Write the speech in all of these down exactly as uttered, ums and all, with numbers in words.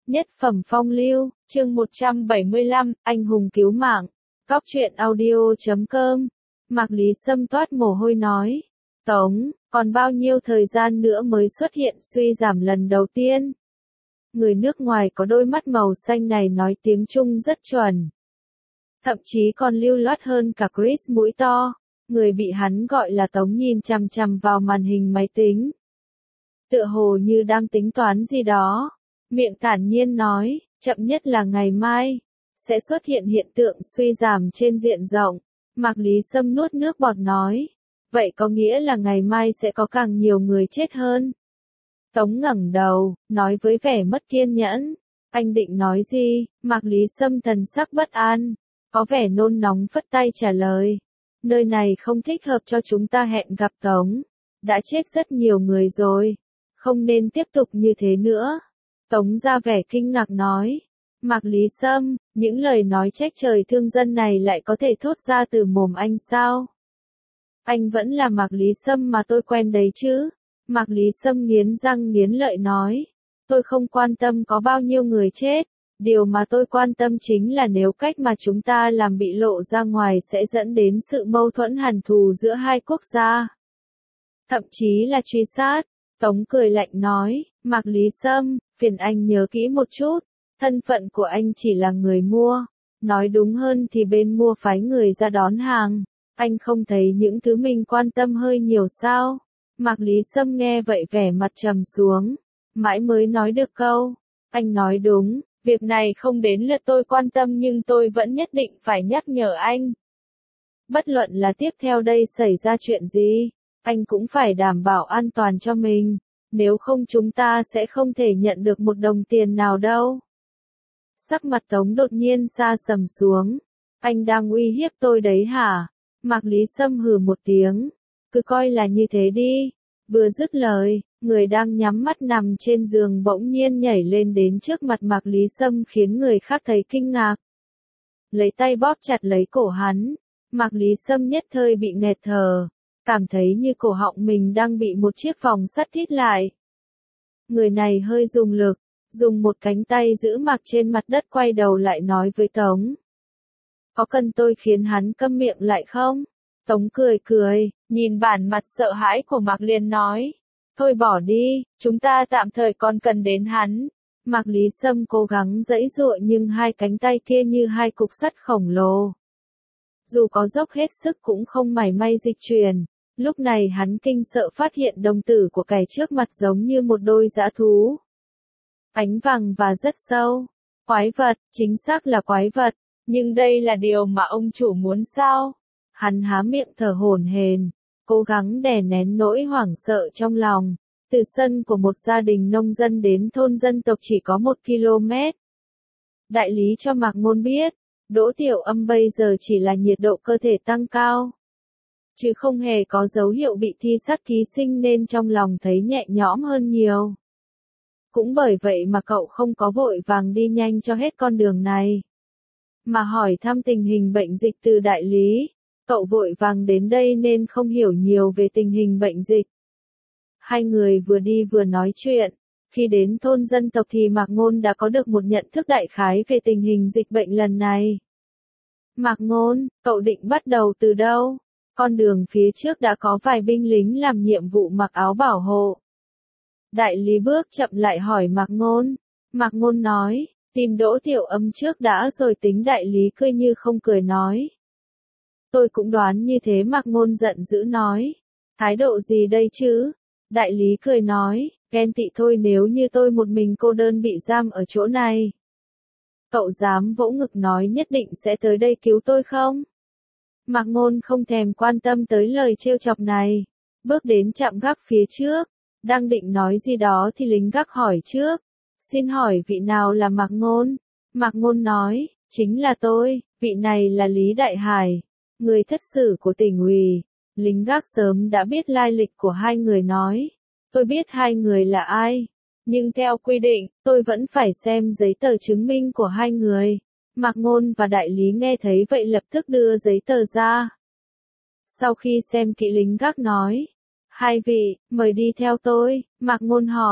Nhất phẩm phong lưu, chương một trăm bảy mươi lăm, anh hùng cứu mạng. Góc truyện audio chấm com. Mạc Lý Sâm toát mồ hôi nói. Tống, còn bao nhiêu thời gian nữa mới xuất hiện suy giảm lần đầu tiên? Người nước ngoài có đôi mắt màu xanh này nói tiếng Trung rất chuẩn. Thậm chí còn lưu loát hơn cả Chris mũi to. Người bị hắn gọi là Tống nhìn chằm chằm vào màn hình máy tính. Tựa hồ như đang tính toán gì đó. Miệng thản nhiên nói, chậm nhất là ngày mai, sẽ xuất hiện hiện tượng suy giảm trên diện rộng. Mạc Lý Sâm nuốt nước bọt nói, vậy có nghĩa là ngày mai sẽ có càng nhiều người chết hơn. Tống ngẩng đầu, nói với vẻ mất kiên nhẫn, anh định nói gì? Mạc Lý Sâm thần sắc bất an, có vẻ nôn nóng phất tay trả lời, nơi này không thích hợp cho chúng ta hẹn gặp Tống, đã chết rất nhiều người rồi, không nên tiếp tục như thế nữa. Tống ra vẻ kinh ngạc nói, Mạc Lý Sâm, những lời nói trách trời thương dân này lại có thể thốt ra từ mồm anh sao? Anh vẫn là Mạc Lý Sâm mà tôi quen đấy chứ? Mạc Lý Sâm nghiến răng nghiến lợi nói, tôi không quan tâm có bao nhiêu người chết, điều mà tôi quan tâm chính là nếu cách mà chúng ta làm bị lộ ra ngoài sẽ dẫn đến sự mâu thuẫn hằn thù giữa hai quốc gia. Thậm chí là truy sát. Tống cười lạnh nói, Mạc Lý Sâm, phiền anh nhớ kỹ một chút, thân phận của anh chỉ là người mua, nói đúng hơn thì bên mua phái người ra đón hàng, anh không thấy những thứ mình quan tâm hơi nhiều sao? Mạc Lý Sâm nghe vậy vẻ mặt trầm xuống, mãi mới nói được câu, anh nói đúng, việc này không đến lượt tôi quan tâm nhưng tôi vẫn nhất định phải nhắc nhở anh. Bất luận là tiếp theo đây xảy ra chuyện gì, anh cũng phải đảm bảo an toàn cho mình, nếu không chúng ta sẽ không thể nhận được một đồng tiền nào đâu. Sắc mặt Tống đột nhiên sa sầm xuống, anh đang uy hiếp tôi đấy hả? Mạc Lý Sâm hừ một tiếng, cứ coi là như thế đi. Vừa dứt lời, người đang nhắm mắt nằm trên giường bỗng nhiên nhảy lên đến trước mặt Mạc Lý Sâm khiến người khác thấy kinh ngạc. Lấy tay bóp chặt lấy cổ hắn, Mạc Lý Sâm nhất thời bị nghẹt thở. Cảm thấy như cổ họng mình đang bị một chiếc vòng sắt thít lại. Người này hơi dùng lực, dùng một cánh tay giữ Mạc trên mặt đất quay đầu lại nói với Tống. Có cần tôi khiến hắn câm miệng lại không? Tống cười cười, nhìn bản mặt sợ hãi của Mạc liền nói. Thôi bỏ đi, chúng ta tạm thời còn cần đến hắn. Mạc Lý Sâm cố gắng giãy giụa nhưng hai cánh tay kia như hai cục sắt khổng lồ. Dù có dốc hết sức cũng không mảy may dịch chuyển. Lúc này hắn kinh sợ phát hiện đồng tử của kẻ trước mặt giống như một đôi dã thú. Ánh vàng và rất sâu. Quái vật, chính xác là quái vật. Nhưng đây là điều mà ông chủ muốn sao? Hắn há miệng thở hổn hển, cố gắng đè nén nỗi hoảng sợ trong lòng. Từ sân của một gia đình nông dân đến thôn dân tộc chỉ có một ki lô mét. Đại lý cho Mạc Ngôn biết, Đỗ Tiểu Âm bây giờ chỉ là nhiệt độ cơ thể tăng cao, chứ không hề có dấu hiệu bị thi sát ký sinh nên trong lòng thấy nhẹ nhõm hơn nhiều. Cũng bởi vậy mà cậu không có vội vàng đi nhanh cho hết con đường này, mà hỏi thăm tình hình bệnh dịch từ đại lý. Cậu vội vàng đến đây nên không hiểu nhiều về tình hình bệnh dịch. Hai người vừa đi vừa nói chuyện. Khi đến thôn dân tộc thì Mạc Ngôn đã có được một nhận thức đại khái về tình hình dịch bệnh lần này. Mạc Ngôn, cậu định bắt đầu từ đâu? Con đường phía trước đã có vài binh lính làm nhiệm vụ mặc áo bảo hộ. Đại lý bước chậm lại hỏi Mạc Ngôn. Mạc Ngôn nói, tìm Đỗ Tiểu Âm trước đã rồi tính. Đại lý cười như không cười nói. Tôi cũng đoán như thế. Mạc Ngôn giận dữ nói. Thái độ gì đây chứ? Đại lý cười nói, ghen tị thôi, nếu như tôi một mình cô đơn bị giam ở chỗ này. Cậu dám vỗ ngực nói nhất định sẽ tới đây cứu tôi không? Mạc Ngôn không thèm quan tâm tới lời trêu chọc này, bước đến trạm gác phía trước, đang định nói gì đó thì lính gác hỏi trước, xin hỏi vị nào là Mạc Ngôn? Mạc Ngôn nói, chính là tôi, vị này là Lý Đại Hải, người thất sử của tỉnh ủy. Lính gác sớm đã biết lai lịch của hai người nói, tôi biết hai người là ai, nhưng theo quy định, tôi vẫn phải xem giấy tờ chứng minh của hai người. Mạc Ngôn và đại lý nghe thấy vậy lập tức đưa giấy tờ ra. Sau khi xem kỹ lính gác nói, hai vị, mời đi theo tôi. Mạc Ngôn hỏi,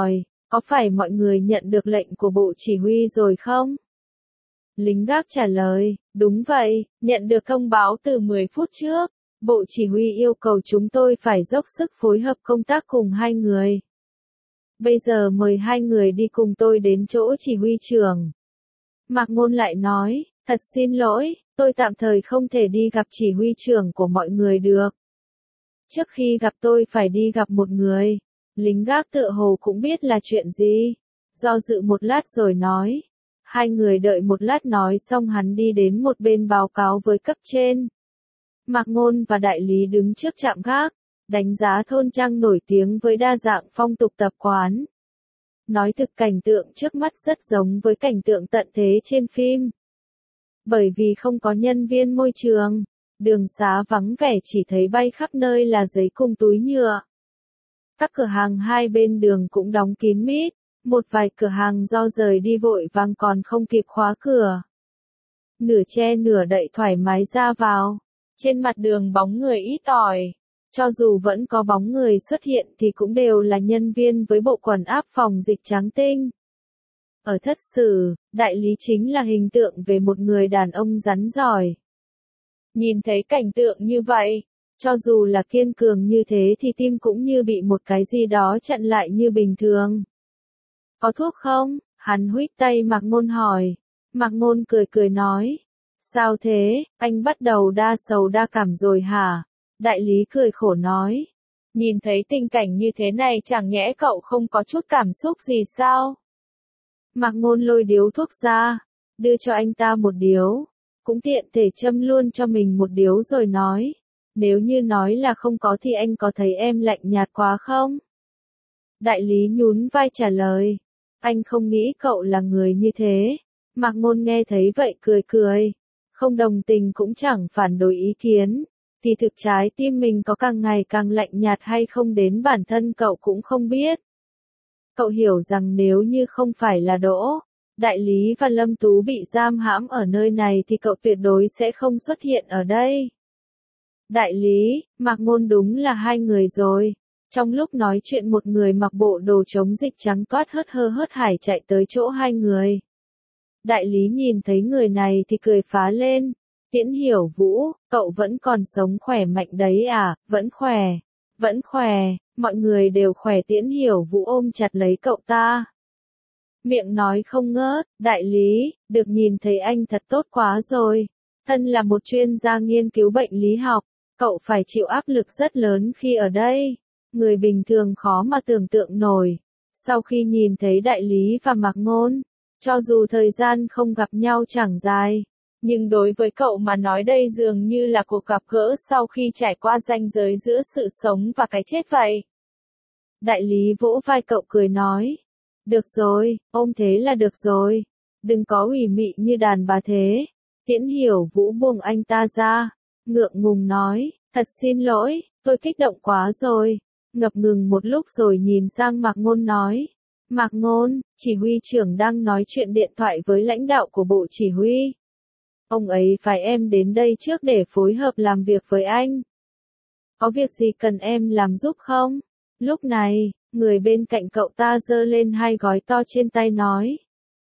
Có phải mọi người nhận được lệnh của bộ chỉ huy rồi không? Lính gác trả lời, đúng vậy, nhận được thông báo từ mười phút trước. Bộ chỉ huy yêu cầu chúng tôi phải dốc sức phối hợp công tác cùng hai người. Bây giờ mời hai người đi cùng tôi đến chỗ chỉ huy trưởng. Mạc Ngôn lại nói, thật xin lỗi, tôi tạm thời không thể đi gặp chỉ huy trưởng của mọi người được. Trước khi gặp tôi phải đi gặp một người. Lính gác tựa hồ cũng biết là chuyện gì. Do dự một lát rồi nói. Hai người đợi một lát nói xong hắn đi đến một bên báo cáo với cấp trên. Mạc Ngôn và đại lý đứng trước trạm gác, đánh giá thôn trang nổi tiếng với đa dạng phong tục tập quán. Nói thực cảnh tượng trước mắt rất giống với cảnh tượng tận thế trên phim. Bởi vì không có nhân viên môi trường, đường xá vắng vẻ chỉ thấy bay khắp nơi là giấy cùng túi nhựa. Các cửa hàng hai bên đường cũng đóng kín mít, một vài cửa hàng do rời đi vội vàng còn không kịp khóa cửa. Nửa che nửa đậy thoải mái ra vào, trên mặt đường bóng người ít ỏi. Cho dù vẫn có bóng người xuất hiện thì cũng đều là nhân viên với bộ quần áo phòng dịch trắng tinh. Ở thất sử, đại lý chính là hình tượng về một người đàn ông rắn giỏi. Nhìn thấy cảnh tượng như vậy, cho dù là kiên cường như thế thì tim cũng như bị một cái gì đó chặn lại như bình thường. Có thuốc không? Hắn huých tay Mạc Ngôn hỏi. Mạc Ngôn cười cười nói. Sao thế, anh bắt đầu đa sầu đa cảm rồi hả? Đại lý cười khổ nói. Nhìn thấy tình cảnh như thế này chẳng nhẽ cậu không có chút cảm xúc gì sao? Mạc Ngôn lôi điếu thuốc ra, đưa cho anh ta một điếu, cũng tiện thể châm luôn cho mình một điếu rồi nói. Nếu như nói là không có thì anh có thấy em lạnh nhạt quá không? Đại lý nhún vai trả lời. Anh không nghĩ cậu là người như thế. Mạc Ngôn nghe thấy vậy cười cười. Không đồng tình cũng chẳng phản đối ý kiến. Thì thực trái tim mình có càng ngày càng lạnh nhạt hay không đến bản thân cậu cũng không biết. Cậu hiểu rằng nếu như không phải là Đỗ, Đại Lý và Lâm Tú bị giam hãm ở nơi này thì cậu tuyệt đối sẽ không xuất hiện ở đây. Đại Lý, Mạc Ngôn đúng là hai người rồi. Trong lúc nói chuyện một người mặc bộ đồ chống dịch trắng toát hớt hơ hớt hải chạy tới chỗ hai người. Đại Lý nhìn thấy người này thì cười phá lên. Tiễn Hiểu Vũ, cậu vẫn còn sống khỏe mạnh đấy à, vẫn khỏe, vẫn khỏe, mọi người đều khỏe. Tiễn Hiểu Vũ ôm chặt lấy cậu ta. Miệng nói không ngớt, Đại Lý, được nhìn thấy anh thật tốt quá rồi. Thân là một chuyên gia nghiên cứu bệnh lý học, cậu phải chịu áp lực rất lớn khi ở đây. Người bình thường khó mà tưởng tượng nổi. Sau khi nhìn thấy Đại Lý và Mạc Ngôn, cho dù thời gian không gặp nhau chẳng dài, nhưng đối với cậu mà nói đây dường như là cuộc gặp gỡ sau khi trải qua ranh giới giữa sự sống và cái chết vậy. Đại Lý vỗ vai cậu cười nói. Được rồi, ôm thế là được rồi. Đừng có ủy mị như đàn bà thế. Tiễn Hiểu Vũ buông anh ta ra. Ngượng ngùng nói, thật xin lỗi, tôi kích động quá rồi. Ngập ngừng một lúc rồi nhìn sang Mạc Ngôn nói. Mạc Ngôn, chỉ huy trưởng đang nói chuyện điện thoại với lãnh đạo của bộ chỉ huy. Ông ấy phải em đến đây trước để phối hợp làm việc với anh. Có việc gì cần em làm giúp không? Lúc này, người bên cạnh cậu ta giơ lên hai gói to trên tay nói.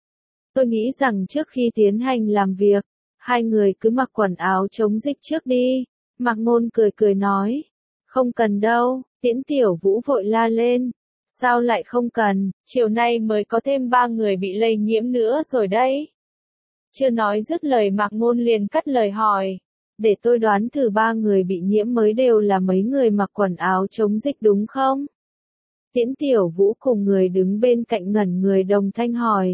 Tôi nghĩ rằng trước khi tiến hành làm việc, hai người cứ mặc quần áo chống dịch trước đi. Mạc Ngôn cười cười nói. Không cần đâu, Tiễn Tiểu Vũ vội la lên. Sao lại không cần, chiều nay mới có thêm ba người bị lây nhiễm nữa rồi đấy. Chưa nói dứt lời Mạc Ngôn liền cắt lời hỏi. Để tôi đoán thử ba người bị nhiễm mới đều là mấy người mặc quần áo chống dịch đúng không? Tiễn Tiểu Vũ cùng người đứng bên cạnh ngẩn người đồng thanh hỏi.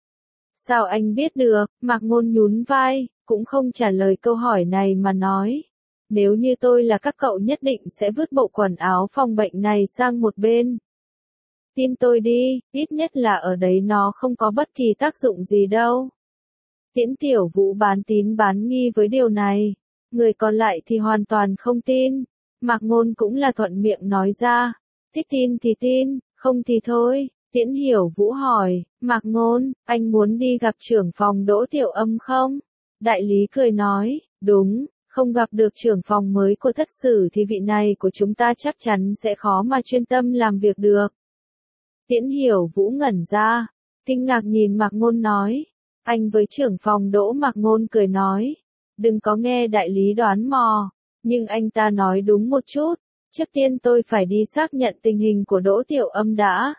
Sao anh biết được? Mạc Ngôn nhún vai, cũng không trả lời câu hỏi này mà nói. Nếu như tôi là các cậu nhất định sẽ vứt bộ quần áo phòng bệnh này sang một bên. Tin tôi đi, ít nhất là ở đấy nó không có bất kỳ tác dụng gì đâu. Tiễn Tiểu Vũ bán tín bán nghi với điều này. Người còn lại thì hoàn toàn không tin. Mạc Ngôn cũng là thuận miệng nói ra. Thích tin thì tin, không thì thôi. Tiễn Hiểu Vũ hỏi, Mạc Ngôn, anh muốn đi gặp trưởng phòng Đỗ Tiểu Âm không? Đại Lý cười nói, đúng, không gặp được trưởng phòng mới của thất sử thì vị này của chúng ta chắc chắn sẽ khó mà chuyên tâm làm việc được. Tiễn Hiểu Vũ ngẩn ra, kinh ngạc nhìn Mạc Ngôn nói. Anh với trưởng phòng Đỗ Mạc Ngôn cười nói. Đừng có nghe đại lý đoán mò, nhưng anh ta nói đúng một chút. Trước tiên tôi phải đi xác nhận tình hình của Đỗ Tiểu Âm đã.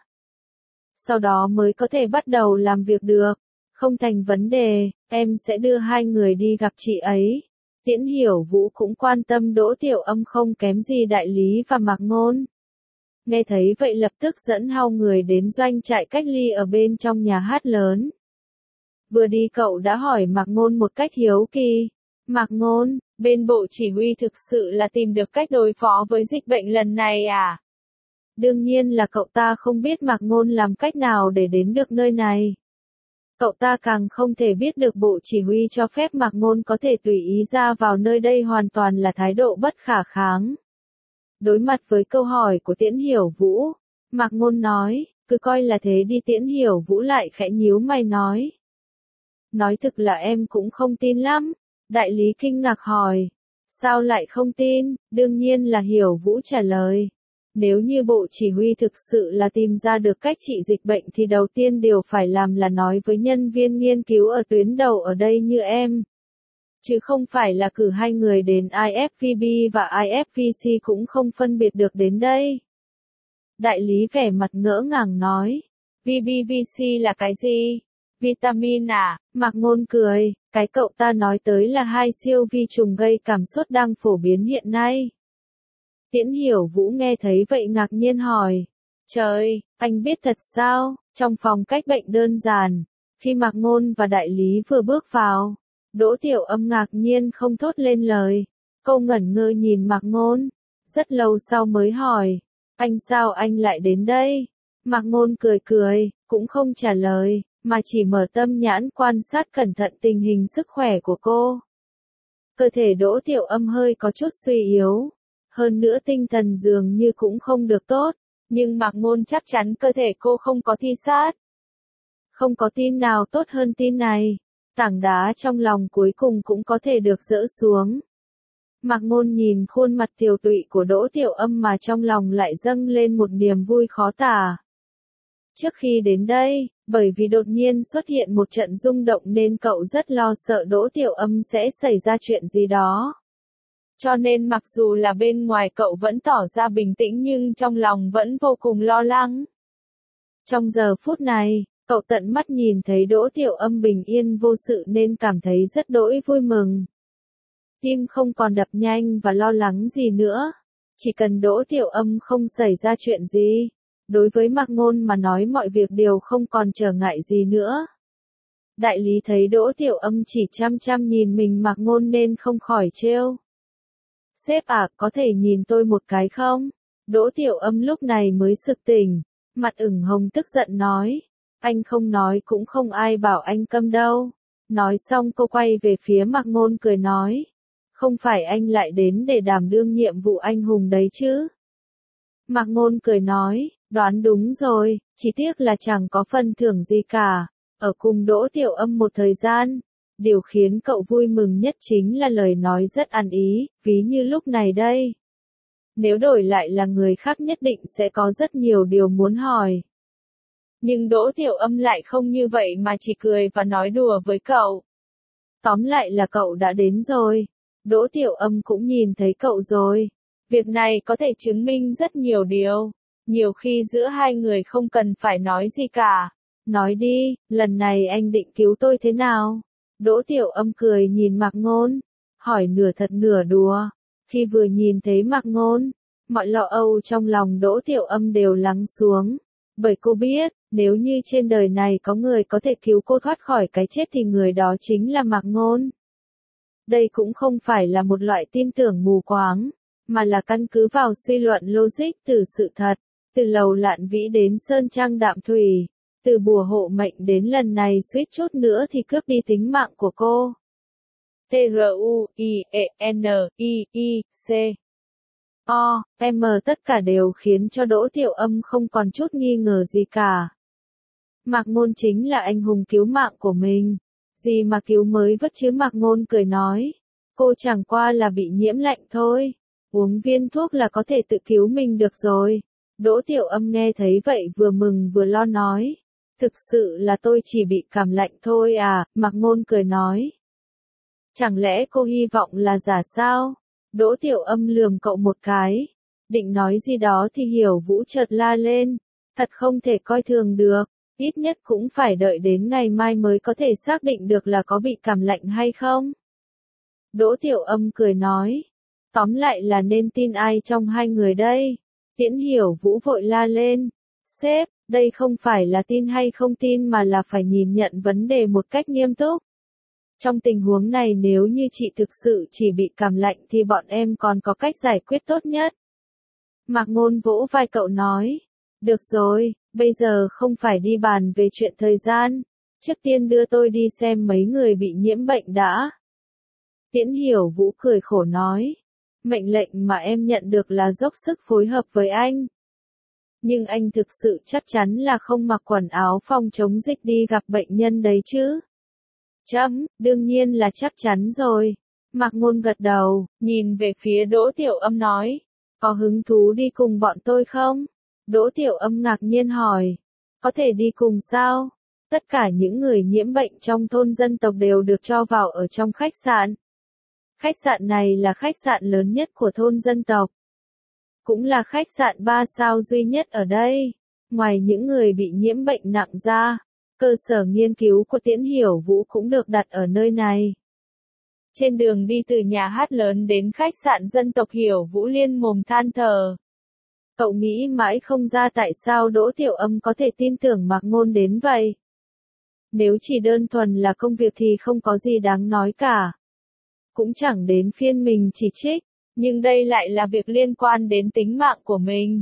Sau đó mới có thể bắt đầu làm việc được. Không thành vấn đề, em sẽ đưa hai người đi gặp chị ấy. Tiễn Hiểu Vũ cũng quan tâm Đỗ Tiểu Âm không kém gì đại lý và Mạc Ngôn. Nghe thấy vậy lập tức dẫn hai người đến doanh trại cách ly ở bên trong nhà hát lớn. Vừa đi cậu đã hỏi Mạc Ngôn một cách hiếu kỳ. Mạc Ngôn, bên bộ chỉ huy thực sự là tìm được cách đối phó với dịch bệnh lần này à? Đương nhiên là cậu ta không biết Mạc Ngôn làm cách nào để đến được nơi này. Cậu ta càng không thể biết được bộ chỉ huy cho phép Mạc Ngôn có thể tùy ý ra vào nơi đây hoàn toàn là thái độ bất khả kháng. Đối mặt với câu hỏi của Tiễn Hiểu Vũ, Mạc Ngôn nói, cứ coi là thế đi. Tiễn Hiểu Vũ lại khẽ nhíu mày nói. Nói thực là em cũng không tin lắm. Đại lý kinh ngạc hỏi. Sao lại không tin? Đương nhiên là Hiểu Vũ trả lời. Nếu như bộ chỉ huy thực sự là tìm ra được cách trị dịch bệnh thì đầu tiên điều phải làm là nói với nhân viên nghiên cứu ở tuyến đầu ở đây như em. Chứ không phải là cử hai người đến i ép vê bê và i ép vê xê cũng không phân biệt được đến đây. Đại lý vẻ mặt ngỡ ngàng nói. vê bê vê xê là cái gì? Vitamin à? Mạc Ngôn cười, cái cậu ta nói tới là hai siêu vi trùng gây cảm sốt đang phổ biến hiện nay. Tiễn Hiểu Vũ nghe thấy vậy ngạc nhiên hỏi. Trời, anh biết thật sao? Trong phòng cách bệnh đơn giản, khi Mạc Ngôn và đại lý vừa bước vào, Đỗ Tiểu Âm ngạc nhiên không thốt lên lời. Cô ngẩn ngơ nhìn Mạc Ngôn, rất lâu sau mới hỏi. Anh sao anh lại đến đây? Mạc Ngôn cười cười, cũng không trả lời, mà chỉ mở tâm nhãn quan sát cẩn thận tình hình sức khỏe của cô. Cơ thể Đỗ Tiểu Âm hơi có chút suy yếu. Hơn nữa tinh thần dường như cũng không được tốt, nhưng Mạc Ngôn chắc chắn cơ thể cô không có thi sát. Không có tin nào tốt hơn tin này, tảng đá trong lòng cuối cùng cũng có thể được dỡ xuống. Mạc Ngôn nhìn khuôn mặt tiều tụy của Đỗ Tiểu Âm mà trong lòng lại dâng lên một niềm vui khó tả. Trước khi đến đây, bởi vì đột nhiên xuất hiện một trận rung động nên cậu rất lo sợ Đỗ Tiểu Âm sẽ xảy ra chuyện gì đó. Cho nên mặc dù là bên ngoài cậu vẫn tỏ ra bình tĩnh nhưng trong lòng vẫn vô cùng lo lắng. Trong giờ phút này, cậu tận mắt nhìn thấy Đỗ Tiểu Âm bình yên vô sự nên cảm thấy rất đỗi vui mừng. Tim không còn đập nhanh và lo lắng gì nữa. Chỉ cần Đỗ Tiểu Âm không xảy ra chuyện gì, đối với Mạc Ngôn mà nói mọi việc đều không còn trở ngại gì nữa. Đại lý thấy Đỗ Tiểu Âm chỉ chăm chăm nhìn mình Mạc Ngôn nên không khỏi trêu. Sếp à, có thể nhìn tôi một cái không? Đỗ Tiểu Âm lúc này mới sực tỉnh, mặt ửng hồng tức giận nói. Anh không nói cũng không ai bảo anh câm đâu. Nói xong cô quay về phía Mạc Ngôn cười nói. Không phải anh lại đến để đảm đương nhiệm vụ anh hùng đấy chứ? Mạc Ngôn cười nói, đoán đúng rồi, chỉ tiếc là chẳng có phần thưởng gì cả. Ở cùng Đỗ Tiểu Âm một thời gian. Điều khiến cậu vui mừng nhất chính là lời nói rất ăn ý, ví như lúc này đây. Nếu đổi lại là người khác nhất định sẽ có rất nhiều điều muốn hỏi. Nhưng Đỗ Tiểu Âm lại không như vậy mà chỉ cười và nói đùa với cậu. Tóm lại là cậu đã đến rồi. Đỗ Tiểu Âm cũng nhìn thấy cậu rồi. Việc này có thể chứng minh rất nhiều điều. Nhiều khi giữa hai người không cần phải nói gì cả. Nói đi, lần này anh định cứu tôi thế nào? Đỗ Tiểu Âm cười nhìn Mạc Ngôn, hỏi nửa thật nửa đùa. Khi vừa nhìn thấy Mạc Ngôn, mọi lo âu trong lòng Đỗ Tiểu Âm đều lắng xuống. Bởi cô biết, nếu như trên đời này có người có thể cứu cô thoát khỏi cái chết thì người đó chính là Mạc Ngôn. Đây cũng không phải là một loại tin tưởng mù quáng, mà là căn cứ vào suy luận logic từ sự thật, từ Lầu Lạn Vĩ đến Sơn Trang Đạm Thủy. Từ bùa hộ mệnh đến lần này suýt chút nữa thì cướp đi tính mạng của cô. T R U I E N I I C O, M tất cả đều khiến cho Đỗ Tiểu Âm không còn chút nghi ngờ gì cả. Mạc Ngôn chính là anh hùng cứu mạng của mình. Gì mà cứu mới vất chứ? Mạc Ngôn cười nói. Cô chẳng qua là bị nhiễm lạnh thôi. Uống viên thuốc là có thể tự cứu mình được rồi. Đỗ Tiểu Âm nghe thấy vậy vừa mừng vừa lo nói. Thực sự là tôi chỉ bị cảm lạnh thôi à, Mạc Ngôn cười nói. Chẳng lẽ cô hy vọng là giả sao? Đỗ Tiểu Âm lườm cậu một cái. Định nói gì đó thì Hiểu Vũ chợt la lên. Thật không thể coi thường được, ít nhất cũng phải đợi đến ngày mai mới có thể xác định được là có bị cảm lạnh hay không. Đỗ Tiểu Âm cười nói. Tóm lại là nên tin ai trong hai người đây? Tiễn Hiểu Vũ vội la lên. Sếp, đây không phải là tin hay không tin mà là phải nhìn nhận vấn đề một cách nghiêm túc. Trong tình huống này nếu như chị thực sự chỉ bị cảm lạnh thì bọn em còn có cách giải quyết tốt nhất. Mạc Ngôn vỗ vai cậu nói. Được rồi, bây giờ không phải đi bàn về chuyện thời gian. Trước tiên đưa tôi đi xem mấy người bị nhiễm bệnh đã. Tiễn Hiểu Vũ cười khổ nói. Mệnh lệnh mà em nhận được là dốc sức phối hợp với anh. Nhưng anh thực sự chắc chắn là không mặc quần áo phòng chống dịch đi gặp bệnh nhân đấy chứ? Chấm, đương nhiên là chắc chắn rồi. Mạc Ngôn gật đầu, nhìn về phía Đỗ Tiểu Âm nói. Có hứng thú đi cùng bọn tôi không? Đỗ Tiểu Âm ngạc nhiên hỏi. Có thể đi cùng sao? Tất cả những người nhiễm bệnh trong thôn dân tộc đều được cho vào ở trong khách sạn. Khách sạn này là khách sạn lớn nhất của thôn dân tộc. Cũng là khách sạn ba sao duy nhất ở đây. Ngoài những người bị nhiễm bệnh nặng ra, cơ sở nghiên cứu của Tiễn Hiểu Vũ cũng được đặt ở nơi này. Trên đường đi từ nhà hát lớn đến khách sạn dân tộc, Hiểu Vũ liên mồm than thở. Cậu nghĩ mãi không ra tại sao Đỗ Tiểu Âm có thể tin tưởng Mạc Ngôn đến vậy. Nếu chỉ đơn thuần là công việc thì không có gì đáng nói cả. Cũng chẳng đến phiên mình chỉ trích, nhưng đây lại là việc liên quan đến tính mạng của mình.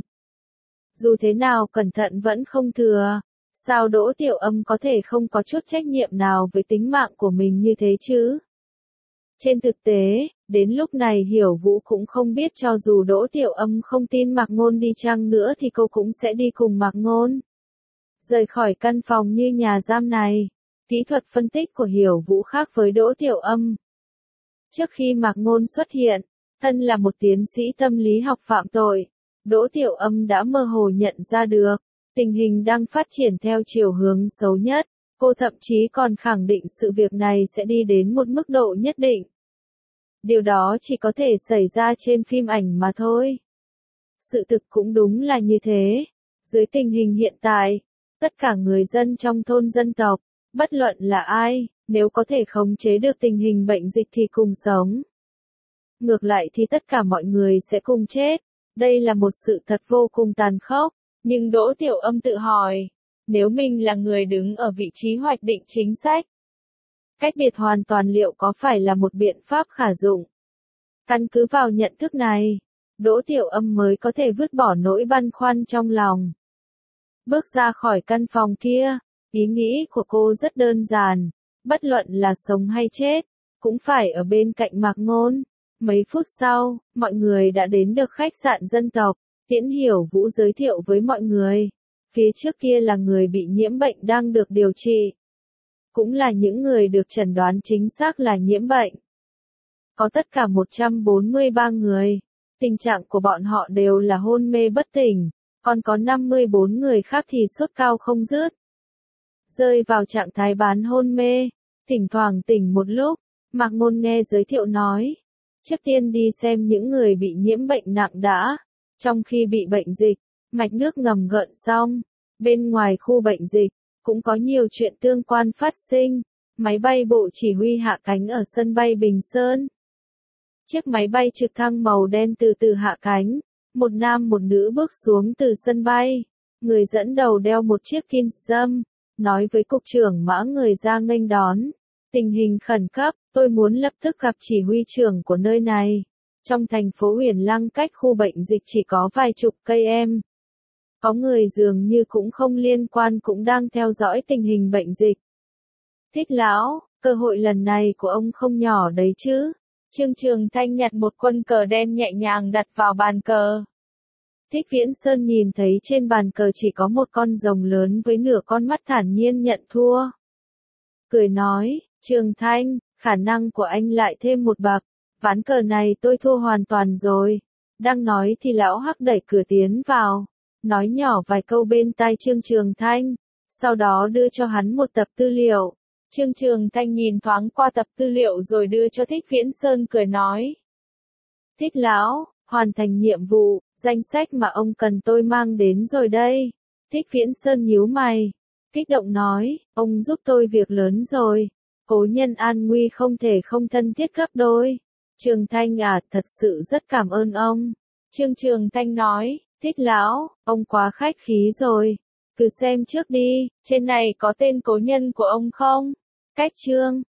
Dù thế nào cẩn thận vẫn không thừa, sao Đỗ Tiểu Âm có thể không có chút trách nhiệm nào với tính mạng của mình như thế chứ? Trên thực tế, đến lúc này Hiểu Vũ cũng không biết cho dù Đỗ Tiểu Âm không tin Mạc Ngôn đi chăng nữa thì cô cũng sẽ đi cùng Mạc Ngôn. Rời khỏi căn phòng như nhà giam này, kỹ thuật phân tích của Hiểu Vũ khác với Đỗ Tiểu Âm. Trước khi Mạc Ngôn xuất hiện, thân là một tiến sĩ tâm lý học phạm tội, Đỗ Tiểu Âm đã mơ hồ nhận ra được, tình hình đang phát triển theo chiều hướng xấu nhất, cô thậm chí còn khẳng định sự việc này sẽ đi đến một mức độ nhất định. Điều đó chỉ có thể xảy ra trên phim ảnh mà thôi. Sự thực cũng đúng là như thế. Dưới tình hình hiện tại, tất cả người dân trong thôn dân tộc, bất luận là ai, nếu có thể khống chế được tình hình bệnh dịch thì cùng sống. Ngược lại thì tất cả mọi người sẽ cùng chết. Đây là một sự thật vô cùng tàn khốc. Nhưng Đỗ Tiểu Âm tự hỏi, nếu mình là người đứng ở vị trí hoạch định chính sách, cách biệt hoàn toàn liệu có phải là một biện pháp khả dụng? Căn cứ vào nhận thức này, Đỗ Tiểu Âm mới có thể vứt bỏ nỗi băn khoăn trong lòng. Bước ra khỏi căn phòng kia, ý nghĩ của cô rất đơn giản, bất luận là sống hay chết, cũng phải ở bên cạnh Mạc Ngôn. Mấy phút sau, mọi người đã đến được khách sạn dân tộc, Tiễn Hiểu Vũ giới thiệu với mọi người. Phía trước kia là người bị nhiễm bệnh đang được điều trị. Cũng là những người được chẩn đoán chính xác là nhiễm bệnh. Có tất cả một trăm bốn mươi ba người. Tình trạng của bọn họ đều là hôn mê bất tỉnh, còn có năm mươi bốn người khác thì sốt cao không dứt. Rơi vào trạng thái bán hôn mê, thỉnh thoảng tỉnh một lúc, Mạc Ngôn nghe giới thiệu nói. Trước tiên đi xem những người bị nhiễm bệnh nặng đã. Trong khi bị bệnh dịch, mạch nước ngầm gợn xong, bên ngoài khu bệnh dịch, cũng có nhiều chuyện tương quan phát sinh. Máy bay bộ chỉ huy hạ cánh ở sân bay Bình Sơn. Chiếc máy bay trực thăng màu đen từ từ hạ cánh, một nam một nữ bước xuống từ sân bay. Người dẫn đầu đeo một chiếc kính râm, nói với cục trưởng Mã người ra nghênh đón. Tình hình khẩn cấp, tôi muốn lập tức gặp chỉ huy trưởng của nơi này. Trong thành phố Huyền Lăng cách khu bệnh dịch chỉ có vài chục cây em. Có người dường như cũng không liên quan cũng đang theo dõi tình hình bệnh dịch. Thích lão, cơ hội lần này của ông không nhỏ đấy chứ. Trương Trường Thanh nhặt một quân cờ đen nhẹ nhàng đặt vào bàn cờ. Thích Viễn Sơn nhìn thấy trên bàn cờ chỉ có một con rồng lớn với nửa con mắt thản nhiên nhận thua. Cười nói, Trường Thanh, khả năng của anh lại thêm một bậc. Ván cờ này tôi thua hoàn toàn rồi. Đang nói thì lão Hắc đẩy cửa tiến vào. nói nhỏ vài câu bên tai Trương Trường Thanh, sau đó đưa cho hắn một tập tư liệu. Trương Trường Thanh nhìn thoáng qua tập tư liệu rồi đưa cho Thích Viễn Sơn cười nói. Thích lão, hoàn thành nhiệm vụ, danh sách mà ông cần tôi mang đến rồi đây. Thích Viễn Sơn nhíu mày, kích động nói, ông giúp tôi việc lớn rồi. Cố nhân an nguy không thể không thân thiết gấp đôi. Trường Thanh à, thật sự rất cảm ơn ông. Trương Trường Thanh nói, Thích lão, ông quá khách khí rồi. Cứ xem trước đi, trên này có tên cố nhân của ông không? Cách Trương